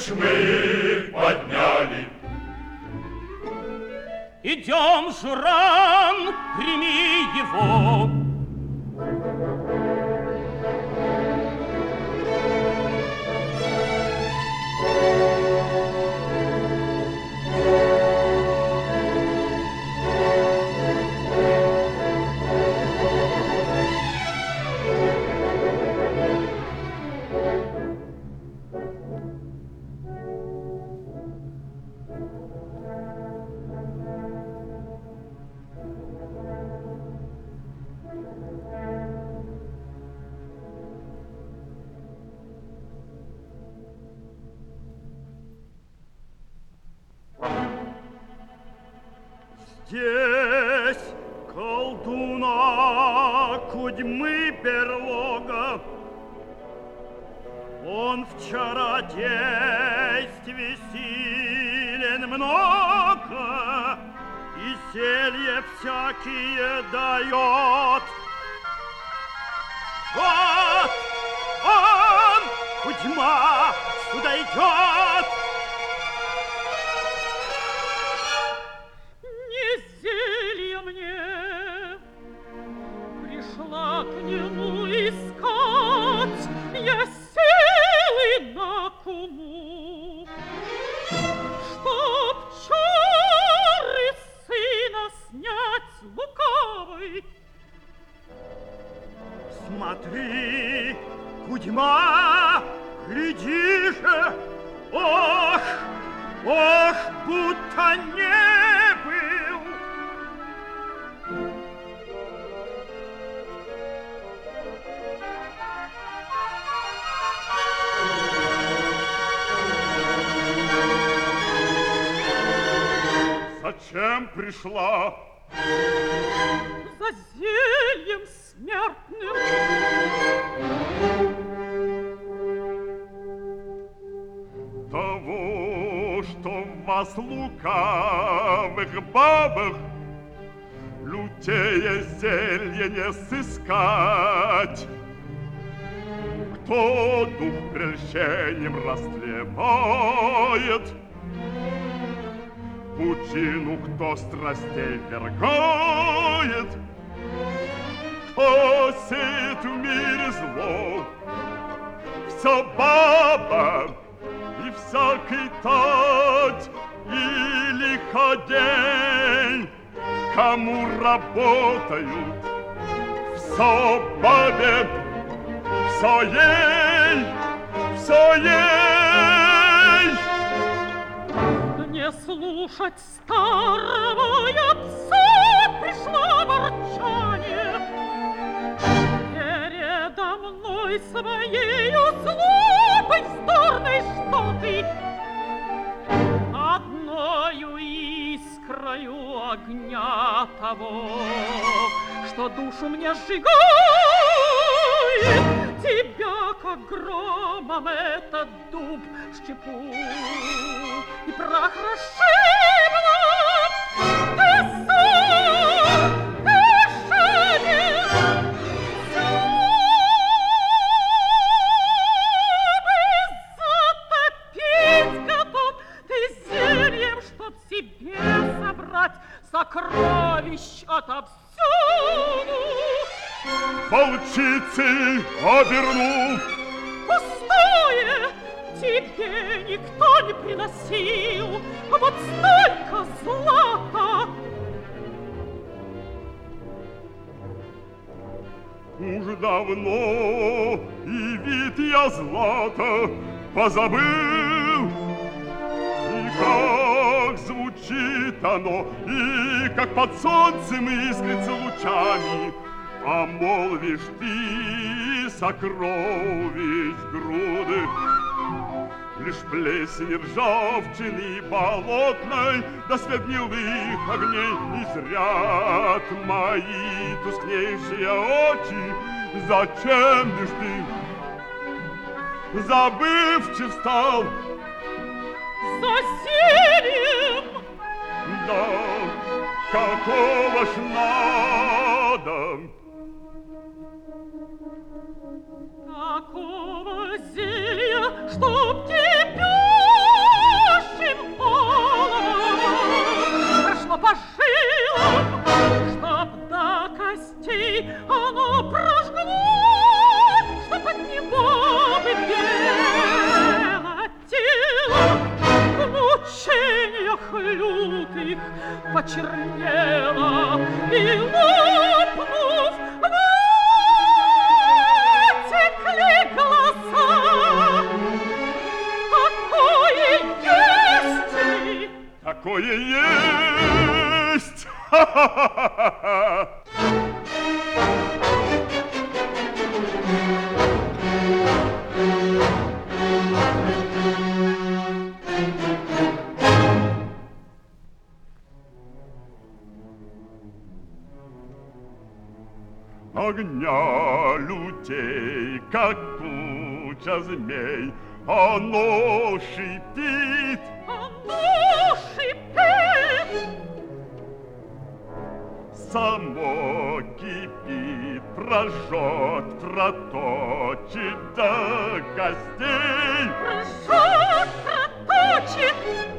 уж мы подняли. Идем, Журан, прими его. Здесь колдуна Кудьмы берлога. Он в чародействе силен много и зелья всякие дает. Вот он, Кудьма, сюда идет. К нему искать я силы на куму, чтоб чары сына снять с лукавой. Смотри, Кудьма, гляди же, ох, ох, будто не был. Зачем пришла? За зельем смертным. Того, что в вас лукавых бабах лютее зелье не сыскать. Кто дух прельщением растлевает, пучину кто страстей вергает, кто сеет в мире зло, все баба и всякий тать и лиходень, кому работают, все бабе, все ей, все ей. Не слушать старого отца пришло ворчание. Передо мной своею злобой вздорной что ты? Одною искрою огня того, что душу мне сжигает, тебя, как громом этот дуб, щепу и прах расшибло. Ты сам, ты шагер, затопить готов, ты зельем, чтоб себе собрать сокровищ отовсюду. Волчицы обернул. Пустое тебе никто не приносил, а вот столько злата. Уж давно и вид я злата позабыл, и как звучит оно, и как под солнцем искрится лучами. А молвишь ты, сокровищ груды, лишь плесень ржавчины болотной, да свет гнилых огней не зрят мои тускнейшие очи. Зачем лишь ты, забывчив стал? За зельем! Да, какого ж надо? Такого зелья, чтоб тебя побледнела и, лопнув, вытекли глаза. Такое есть ли? Такое есть! Ха-ха-ха-ха-ха! Огня лютей, как куча змей, оно шипит. Оно шипит. Само кипит, прожжет, проточит до костей. Прожжет, проточит.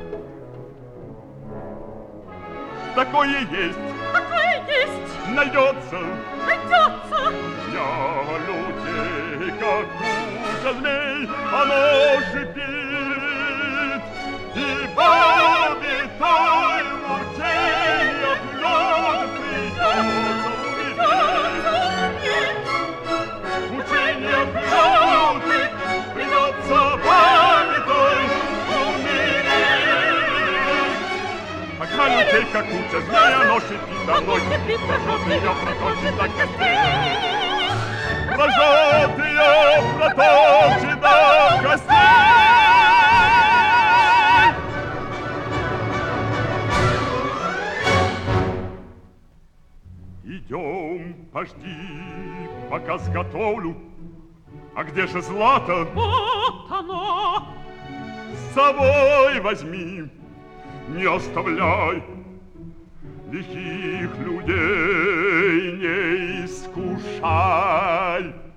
Такое есть, Такое есть. найдется. Найдется. Я людей, как куча змей, оно шипит. И побитой мучениях лед придется умереть. Мучениях лед придется побитой умереть. Пока людей, как куча змей, оно шипит, оно шипит, прожжет ее, проточит до костей. Прожжет ее, проточит до костей. Идем, пожди, пока сготовлю. А где же злато? Вот оно. С собой возьми, не оставляй. Лихих людей не искушай.